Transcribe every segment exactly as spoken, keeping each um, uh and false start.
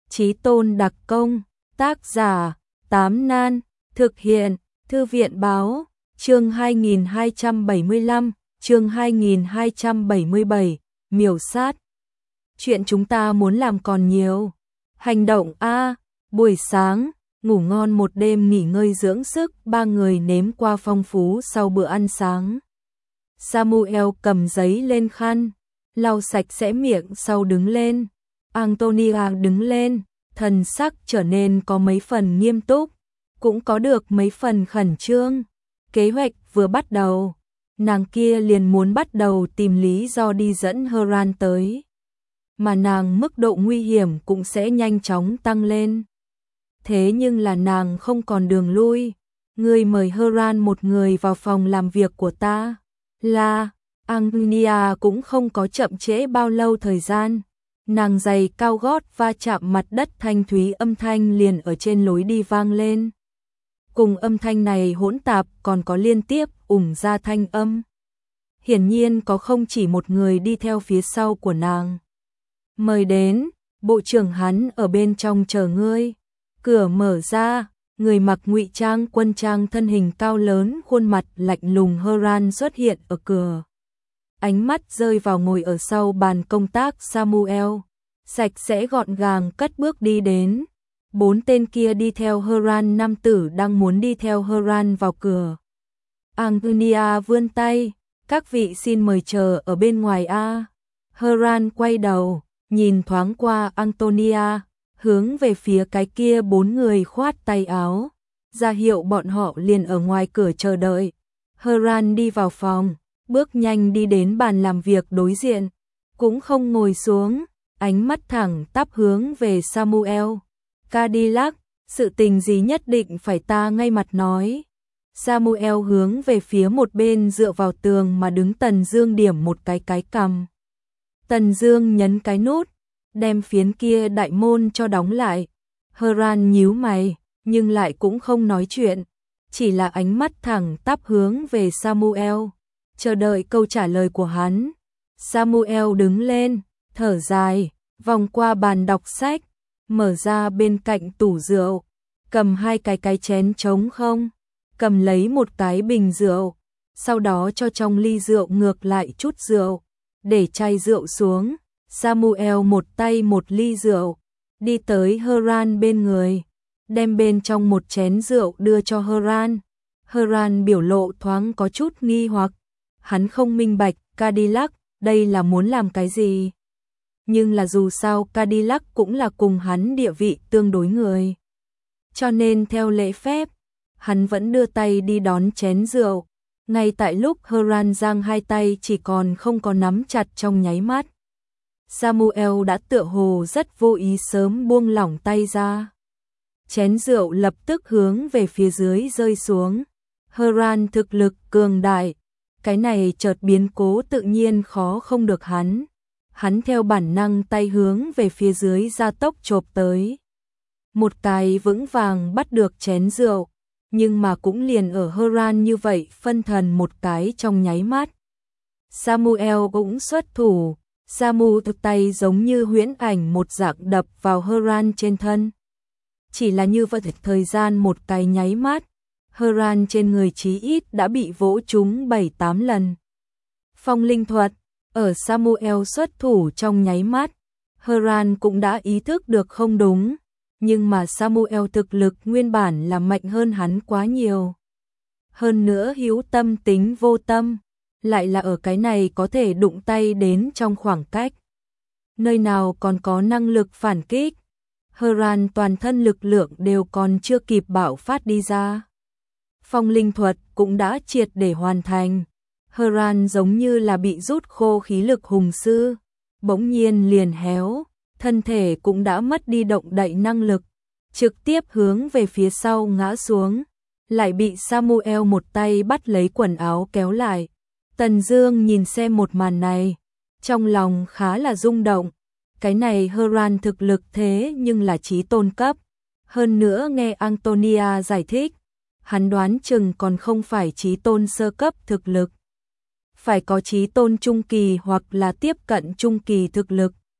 Chí tôn đặc công, tác giả, Tám Nan, thực hiện, Thư viện báo, chương hai nghìn hai trăm bảy mươi lăm, chương hai nghìn hai trăm bảy mươi bảy, miểu sát. Chuyện chúng ta muốn làm còn nhiều. Hành động A, buổi sáng, ngủ ngon một đêm nghỉ ngơi dưỡng sức, ba người nếm qua phong phú sau bữa ăn sáng. Samuel cầm giấy lên khăn, lau sạch sẽ miệng sau đứng lên. Antonia đứng lên, thần sắc trở nên có mấy phần nghiêm túc, cũng có được mấy phần khẩn trương. Kế hoạch vừa bắt đầu, nàng kia liền muốn bắt đầu tìm lý do đi dẫn Heran tới, mà nàng mức độ nguy hiểm cũng sẽ nhanh chóng tăng lên. Thế nhưng là nàng không còn đường lui. Ngươi mời Heran một người vào phòng làm việc của ta. Là, Antonia cũng không có chậm trễ bao lâu thời gian. Nàng giày cao gót va chạm mặt đất, thanh thúy âm thanh liền ở trên lối đi vang lên. Cùng âm thanh này hỗn tạp còn có liên tiếp ủng ra thanh âm. Hiển nhiên có không chỉ một người đi theo phía sau của nàng. Mời đến, bộ trưởng hắn ở bên trong chờ ngươi. Cửa mở ra, người mặc ngụy trang quân trang thân hình cao lớn, khuôn mặt lạnh lùng Heran xuất hiện ở cửa. Ánh mắt rơi vào ngồi ở sau bàn công tác Samuel, sạch sẽ gọn gàng cất bước đi đến. Bốn tên kia đi theo Heran, nam tử đang muốn đi theo Heran vào cửa. Antonia vươn tay, các vị xin mời chờ ở bên ngoài a. Heran quay đầu, nhìn thoáng qua Antonia, hướng về phía cái kia bốn người khoát tay áo, ra hiệu bọn họ liền ở ngoài cửa chờ đợi. Heran đi vào phòng, bước nhanh đi đến bàn làm việc đối diện, cũng không ngồi xuống, ánh mắt thẳng tắp hướng về Samuel. Cadillac, sự tình gì nhất định phải ta ngay mặt nói. Samuel hướng về phía một bên dựa vào tường mà đứng Tần Dương điểm một cái cái cằm. Tần Dương nhấn cái nút, đem phiến kia đại môn cho đóng lại. Heran nhíu mày, nhưng lại cũng không nói chuyện, chỉ là ánh mắt thẳng tắp hướng về Samuel, chờ đợi câu trả lời của hắn. Samuel đứng lên, thở dài, vòng qua bàn đọc sách, mở ra bên cạnh tủ rượu, cầm hai cái cái chén trống không, cầm lấy một cái bình rượu, sau đó cho trong ly rượu ngược lại chút rượu, để chai rượu xuống. Samuel một tay một ly rượu, đi tới Heran bên người, đem bên trong một chén rượu đưa cho Heran. Heran biểu lộ thoáng có chút nghi hoặc, hắn không minh bạch Cadillac đây là muốn làm cái gì. Nhưng là dù sao Cadillac cũng là cùng hắn địa vị tương đối người, cho nên theo lễ phép, hắn vẫn đưa tay đi đón chén rượu. Ngay tại lúc Heran giang hai tay chỉ còn không có nắm chặt trong nháy mắt, Samuel đã tựa hồ rất vô ý sớm buông lỏng tay ra. Chén rượu lập tức hướng về phía dưới rơi xuống. Heran thực lực cường đại, cái này chợt biến cố tự nhiên khó không được hắn. Hắn theo bản năng tay hướng về phía dưới gia tốc chộp tới. Một cái vững vàng bắt được chén rượu, nhưng mà cũng liền ở Heran như vậy phân thần một cái trong nháy mắt. Samuel cũng xuất thủ. Samu thực tay giống như huyễn ảnh một dạng đập vào Heran trên thân. Chỉ là như vậy thời gian một cái nháy mắt, Heran trên người chí ít đã bị vỗ trúng bảy tám lần. Phong linh thuật, ở Samuel xuất thủ trong nháy mắt, Heran cũng đã ý thức được không đúng, nhưng mà Samuel thực lực nguyên bản là mạnh hơn hắn quá nhiều. Hơn nữa hữu tâm tính vô tâm, lại là ở cái này có thể đụng tay đến trong khoảng cách. Nơi nào còn có năng lực phản kích. Heran toàn thân lực lượng đều còn chưa kịp bạo phát đi ra. Phong linh thuật cũng đã triệt để hoàn thành. Heran giống như là bị rút khô khí lực hùng sư, bỗng nhiên liền héo, thân thể cũng đã mất đi động đậy năng lực, trực tiếp hướng về phía sau ngã xuống, lại bị Samuel một tay bắt lấy quần áo kéo lại. Tần Dương nhìn xem một màn này, trong lòng khá là rung động. Cái này Heran thực lực thế nhưng là chí tôn cấp. Hơn nữa nghe Antonia giải thích, hắn đoán chừng còn không phải chí tôn sơ cấp thực lực. Phải có chí tôn trung kỳ hoặc là tiếp cận trung kỳ thực lực.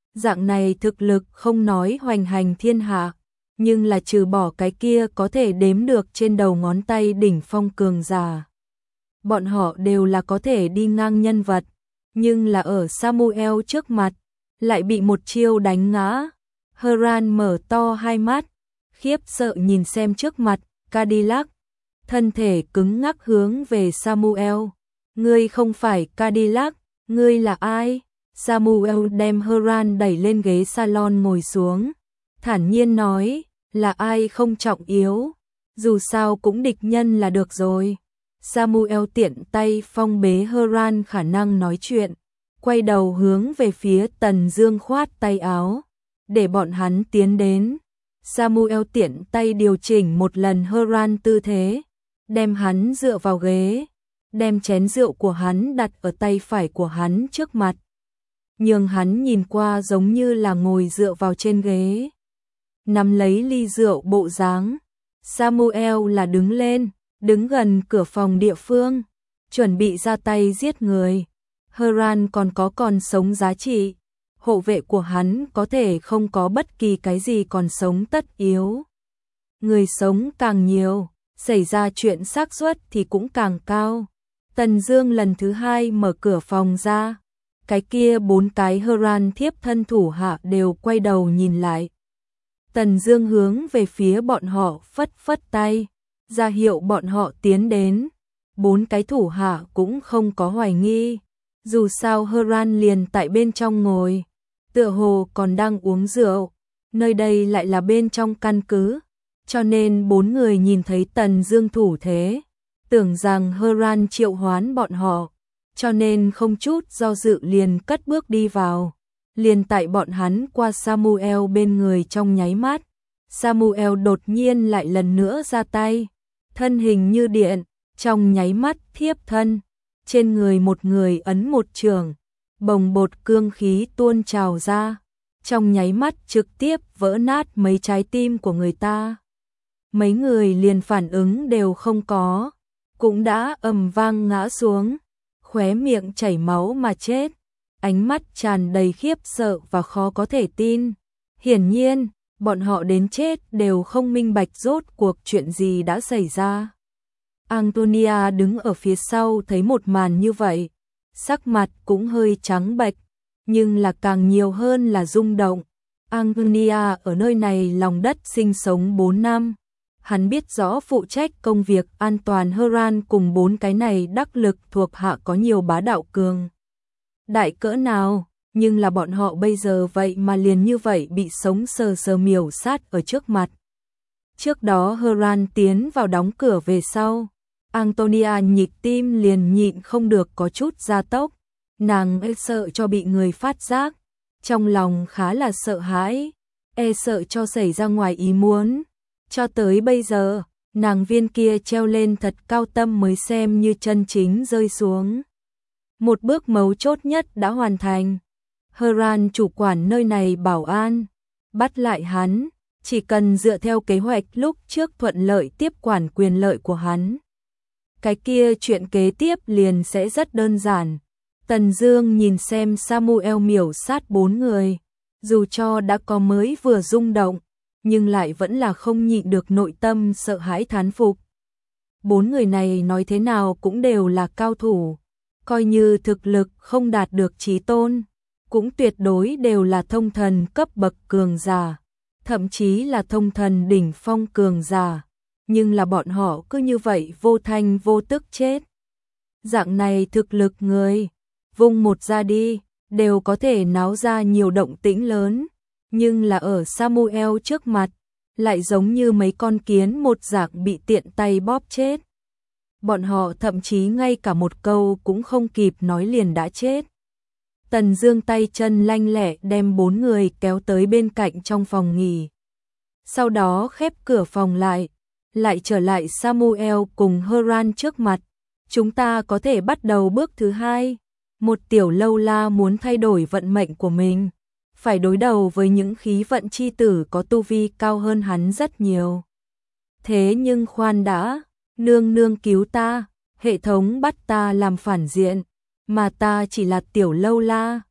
Dạng này thực lực không nói hoành hành thiên hạ, nhưng là trừ bỏ cái kia có thể đếm được trên đầu ngón tay đỉnh phong cường giả. Bọn họ đều là có thể đi ngang nhân vật, nhưng là ở Samuel trước mặt, lại bị một chiêu đánh ngã. Hran mở to hai mắt, khiếp sợ nhìn xem trước mặt Cadillac, thân thể cứng ngắc hướng về Samuel. Ngươi không phải Cadillac, ngươi là ai? Samuel đem Hran đẩy lên ghế salon ngồi xuống, thản nhiên nói, là ai không trọng yếu, dù sao cũng địch nhân là được rồi. Samuel tiện tay phong bế Hran khả năng nói chuyện, quay đầu hướng về phía Tần Dương khoát tay áo, để bọn hắn tiến đến. Samuel tiện tay điều chỉnh một lần Hran tư thế, đem hắn dựa vào ghế, đem chén rượu của hắn đặt ở tay phải của hắn trước mặt, nhưng hắn nhìn qua giống như là ngồi dựa vào trên ghế, nắm lấy ly rượu bộ dáng. Samuel là đứng lên, đứng gần cửa phòng địa phương, chuẩn bị ra tay giết người. Hran còn có còn sống giá trị, hộ vệ của hắn có thể không có bất kỳ cái gì còn sống tất yếu. Người sống càng nhiều, xảy ra chuyện xác suất thì cũng càng cao. Tần Dương lần thứ hai mở cửa phòng ra, cái kia bốn cái Hran thiếp thân thủ hạ đều quay đầu nhìn lại. Tần Dương hướng về phía bọn họ phất phất tay, ra hiệu bọn họ tiến đến. Bốn cái thủ hạ cũng không có hoài nghi, dù sao Hran liền tại bên trong ngồi, tựa hồ còn đang uống rượu, nơi đây lại là bên trong căn cứ, cho nên bốn người nhìn thấy Tần Dương thủ thế, tưởng rằng Hran triệu hoán bọn họ, cho nên không chút do dự liền cất bước đi vào. Liền tại bọn hắn qua Samuel bên người trong nháy mắt, Samuel đột nhiên lại lần nữa ra tay, thân hình như điện, trong nháy mắt thiếp thân, trên người một người ấn một trường, bồng bột cương khí tuôn trào ra, trong nháy mắt trực tiếp vỡ nát mấy trái tim của người ta. Mấy người liền phản ứng đều không có, cũng đã ầm vang ngã xuống, khóe miệng chảy máu mà chết, ánh mắt tràn đầy khiếp sợ và khó có thể tin. Hiển nhiên, bọn họ đến chết đều không minh bạch rốt cuộc chuyện gì đã xảy ra. Antonia đứng ở phía sau thấy một màn như vậy, sắc mặt cũng hơi trắng bệch, nhưng là càng nhiều hơn là rung động. Antonia ở nơi này lòng đất sinh sống bốn năm, hắn biết rõ phụ trách công việc an toàn Hran cùng bốn cái này đắc lực thuộc hạ có nhiều bá đạo cường đại cỡ nào, nhưng là bọn họ bây giờ vậy mà liền như vậy bị sống sờ sờ miểu sát ở trước mặt. Trước đó Hran tiến vào đóng cửa về sau, Antonia nhịp tim liền nhịn không được có chút gia tốc, nàng e sợ cho bị người phát giác, trong lòng khá là sợ hãi, e sợ cho xảy ra ngoài ý muốn. Cho tới bây giờ, nàng viên kia treo lên thật cao tâm mới xem như chân chính rơi xuống. Một bước mấu chốt nhất đã hoàn thành. Hran chủ quản nơi này bảo an, bắt lại hắn, chỉ cần dựa theo kế hoạch lúc trước thuận lợi tiếp quản quyền lợi của hắn. Cái kia chuyện kế tiếp liền sẽ rất đơn giản. Tần Dương nhìn xem Samuel miểu sát bốn người, dù cho đã có mới vừa rung động, nhưng lại vẫn là không nhịn được nội tâm sợ hãi thán phục. Bốn người này nói thế nào cũng đều là cao thủ, coi như thực lực không đạt được chí tôn, cũng tuyệt đối đều là thông thần cấp bậc cường giả, thậm chí là thông thần đỉnh phong cường giả, nhưng là bọn họ cứ như vậy vô thanh vô tức chết. Dạng này thực lực người, vung một ra đi, đều có thể náo ra nhiều động tĩnh lớn, nhưng là ở Samuel trước mặt, lại giống như mấy con kiến một dạng bị tiện tay bóp chết. Bọn họ thậm chí ngay cả một câu cũng không kịp nói liền đã chết. Tần Dương tay chân lanh lẹ đem bốn người kéo tới bên cạnh trong phòng nghỉ. Sau đó khép cửa phòng lại, lại trở lại Samuel cùng Hran trước mặt. Chúng ta có thể bắt đầu bước thứ hai. Một tiểu lâu la muốn thay đổi vận mệnh của mình, phải đối đầu với những khí vận chi tử có tu vi cao hơn hắn rất nhiều. Thế nhưng khoan đã, nương nương cứu ta, hệ thống bắt ta làm phản diện, mà ta chỉ là tiểu lâu la,